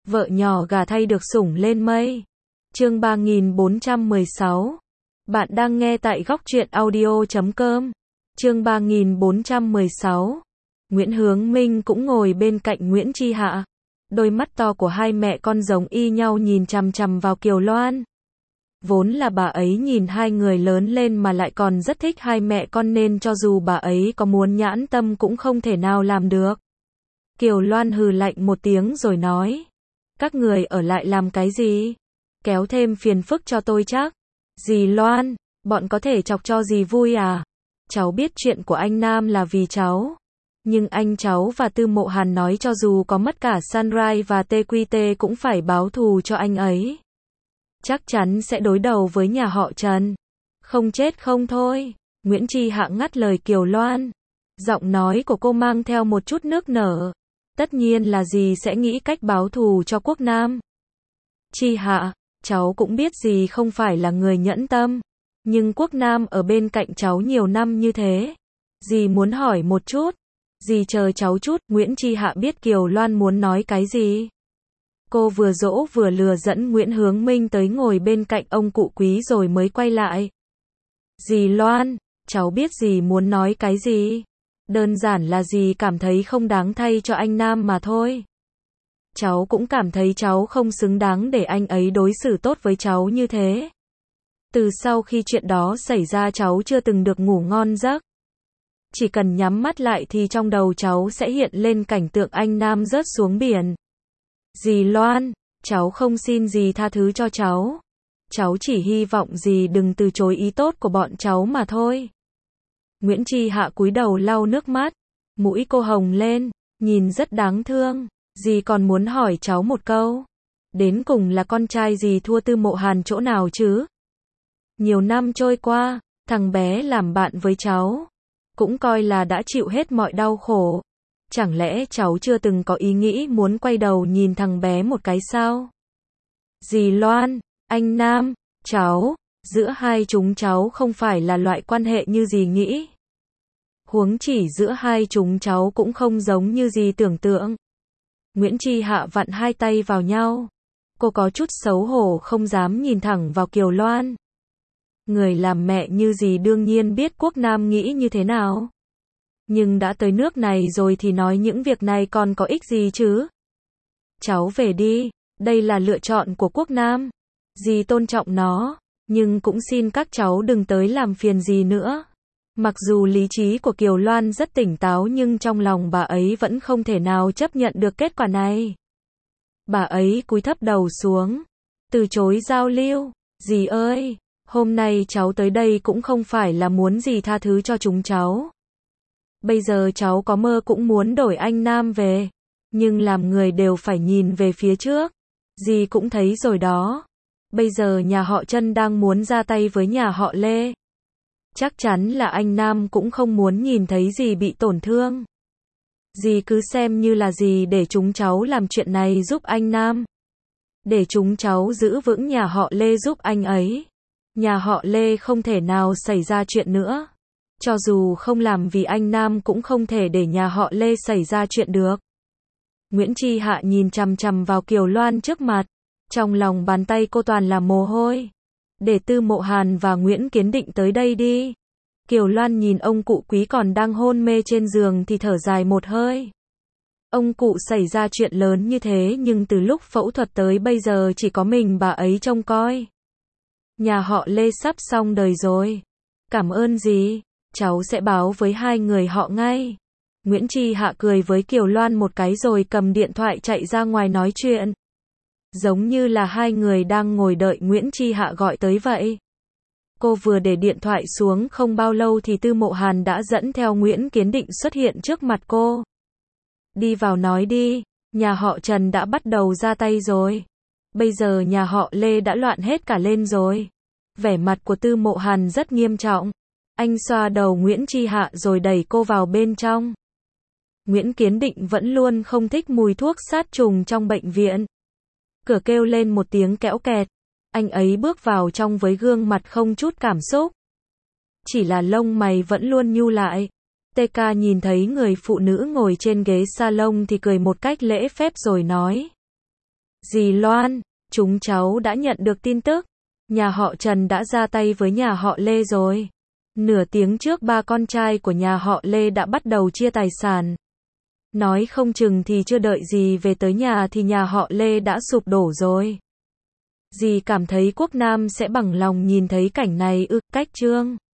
Vợ nhỏ gà thay được sủng lên mây. Chương 3416. Bạn đang nghe tại góc truyện audio.com. Chương 3416. Nguyễn Hướng Minh cũng ngồi bên cạnh Nguyễn Chi Hạ. Đôi mắt to của hai mẹ con giống y nhau nhìn chằm chằm vào Kiều Loan. Vốn là bà ấy nhìn hai người lớn lên mà lại còn rất thích hai mẹ con nên cho dù bà ấy có muốn nhãn tâm cũng không thể nào làm được. Kiều Loan hừ lạnh một tiếng rồi nói. Các người ở lại làm cái gì? Kéo thêm phiền phức cho tôi chắc. Dì Loan, bọn có thể chọc cho dì vui à? Cháu biết chuyện của anh Nam là vì cháu. Nhưng anh cháu và Tư Mộ Hàn nói cho dù có mất cả Sunrise và TQT cũng phải báo thù cho anh ấy. Chắc chắn sẽ đối đầu với nhà họ Trần. Không chết không thôi. Nguyễn Chi Hạ ngắt lời Kiều Loan. Giọng nói của cô mang theo một chút nước nở. Tất nhiên là dì sẽ nghĩ cách báo thù cho Quốc Nam. Chi Hạ, cháu cũng biết dì không phải là người nhẫn tâm. Nhưng Quốc Nam ở bên cạnh cháu nhiều năm như thế. Dì muốn hỏi một chút. Dì chờ cháu chút. Nguyễn Chi Hạ biết Kiều Loan muốn nói cái gì. Cô vừa dỗ vừa lừa dẫn Nguyễn Hướng Minh tới ngồi bên cạnh ông cụ Quý rồi mới quay lại. Dì Loan, cháu biết dì muốn nói cái gì. Đơn giản là dì cảm thấy không đáng thay cho anh Nam mà thôi. Cháu cũng cảm thấy cháu không xứng đáng để anh ấy đối xử tốt với cháu như thế. Từ sau khi chuyện đó xảy ra cháu chưa từng được ngủ ngon giấc. Chỉ cần nhắm mắt lại thì trong đầu cháu sẽ hiện lên cảnh tượng anh Nam rớt xuống biển. Dì Loan, cháu không xin dì tha thứ cho cháu. Cháu chỉ hy vọng dì đừng từ chối ý tốt của bọn cháu mà thôi. Nguyễn Chi Hạ cúi đầu lau nước mắt. Mũi cô hồng lên, nhìn rất đáng thương. Dì còn muốn hỏi cháu một câu. Đến cùng là con trai dì thua Tư Mộ Hàn chỗ nào chứ? Nhiều năm trôi qua, thằng bé làm bạn với cháu. Cũng coi là đã chịu hết mọi đau khổ. Chẳng lẽ cháu chưa từng có ý nghĩ muốn quay đầu nhìn thằng bé một cái sao? Dì Loan, anh Nam, cháu, giữa hai chúng cháu không phải là loại quan hệ như dì nghĩ. Huống chỉ giữa hai chúng cháu cũng không giống như dì tưởng tượng. Nguyễn Chi Hạ vặn hai tay vào nhau. Cô có chút xấu hổ không dám nhìn thẳng vào Kiều Loan. Người làm mẹ như dì đương nhiên biết Quốc Nam nghĩ như thế nào. Nhưng đã tới nước này rồi thì nói những việc này còn có ích gì chứ? Cháu về đi, đây là lựa chọn của Quốc Nam. Dì tôn trọng nó, nhưng cũng xin các cháu đừng tới làm phiền dì nữa. Mặc dù lý trí của Kiều Loan rất tỉnh táo nhưng trong lòng bà ấy vẫn không thể nào chấp nhận được kết quả này. Bà ấy cúi thấp đầu xuống, từ chối giao lưu. Dì ơi, hôm nay cháu tới đây cũng không phải là muốn dì tha thứ cho chúng cháu. Bây giờ cháu có mơ cũng muốn đổi anh Nam về. Nhưng làm người đều phải nhìn về phía trước. Dì cũng thấy rồi đó. Bây giờ nhà họ Trân đang muốn ra tay với nhà họ Lê. Chắc chắn là anh Nam cũng không muốn nhìn thấy dì bị tổn thương. Dì cứ xem như là dì để chúng cháu làm chuyện này giúp anh Nam. Để chúng cháu giữ vững nhà họ Lê giúp anh ấy. Nhà họ Lê không thể nào xảy ra chuyện nữa. Cho dù không làm vì anh Nam cũng không thể để nhà họ Lê xảy ra chuyện được. Nguyễn Chi Hạ nhìn chằm chằm vào Kiều Loan trước mặt. Trong lòng bàn tay cô toàn là mồ hôi. Để Tư Mộ Hàn và Nguyễn Kiến Định tới đây đi. Kiều Loan nhìn ông cụ Quý còn đang hôn mê trên giường thì thở dài một hơi. Ông cụ xảy ra chuyện lớn như thế nhưng từ lúc phẫu thuật tới bây giờ chỉ có mình bà ấy trông coi. Nhà họ Lê sắp xong đời rồi. Cảm ơn dì. Cháu sẽ báo với hai người họ ngay. Nguyễn Chi Hạ cười với Kiều Loan một cái rồi cầm điện thoại chạy ra ngoài nói chuyện. Giống như là hai người đang ngồi đợi Nguyễn Chi Hạ gọi tới vậy. Cô vừa để điện thoại xuống không bao lâu thì Tư Mộ Hàn đã dẫn theo Nguyễn Kiến Định xuất hiện trước mặt cô. Đi vào nói đi, nhà họ Trần đã bắt đầu ra tay rồi. Bây giờ nhà họ Lê đã loạn hết cả lên rồi. Vẻ mặt của Tư Mộ Hàn rất nghiêm trọng. Anh xoa đầu Nguyễn Chi Hạ rồi đẩy cô vào bên trong. Nguyễn Kiến Định vẫn luôn không thích mùi thuốc sát trùng trong bệnh viện. Cửa kêu lên một tiếng kẽo kẹt. Anh ấy bước vào trong với gương mặt không chút cảm xúc. Chỉ là lông mày vẫn luôn nhưu lại. TK nhìn thấy người phụ nữ ngồi trên ghế salon thì cười một cách lễ phép rồi nói. Dì Loan, chúng cháu đã nhận được tin tức. Nhà họ Trần đã ra tay với nhà họ Lê rồi. Nửa tiếng trước ba con trai của nhà họ Lê đã bắt đầu chia tài sản. Nói không chừng thì chưa đợi gì về tới nhà thì nhà họ Lê đã sụp đổ rồi. Dì cảm thấy Quốc Nam sẽ bằng lòng nhìn thấy cảnh này ư? Cách Trương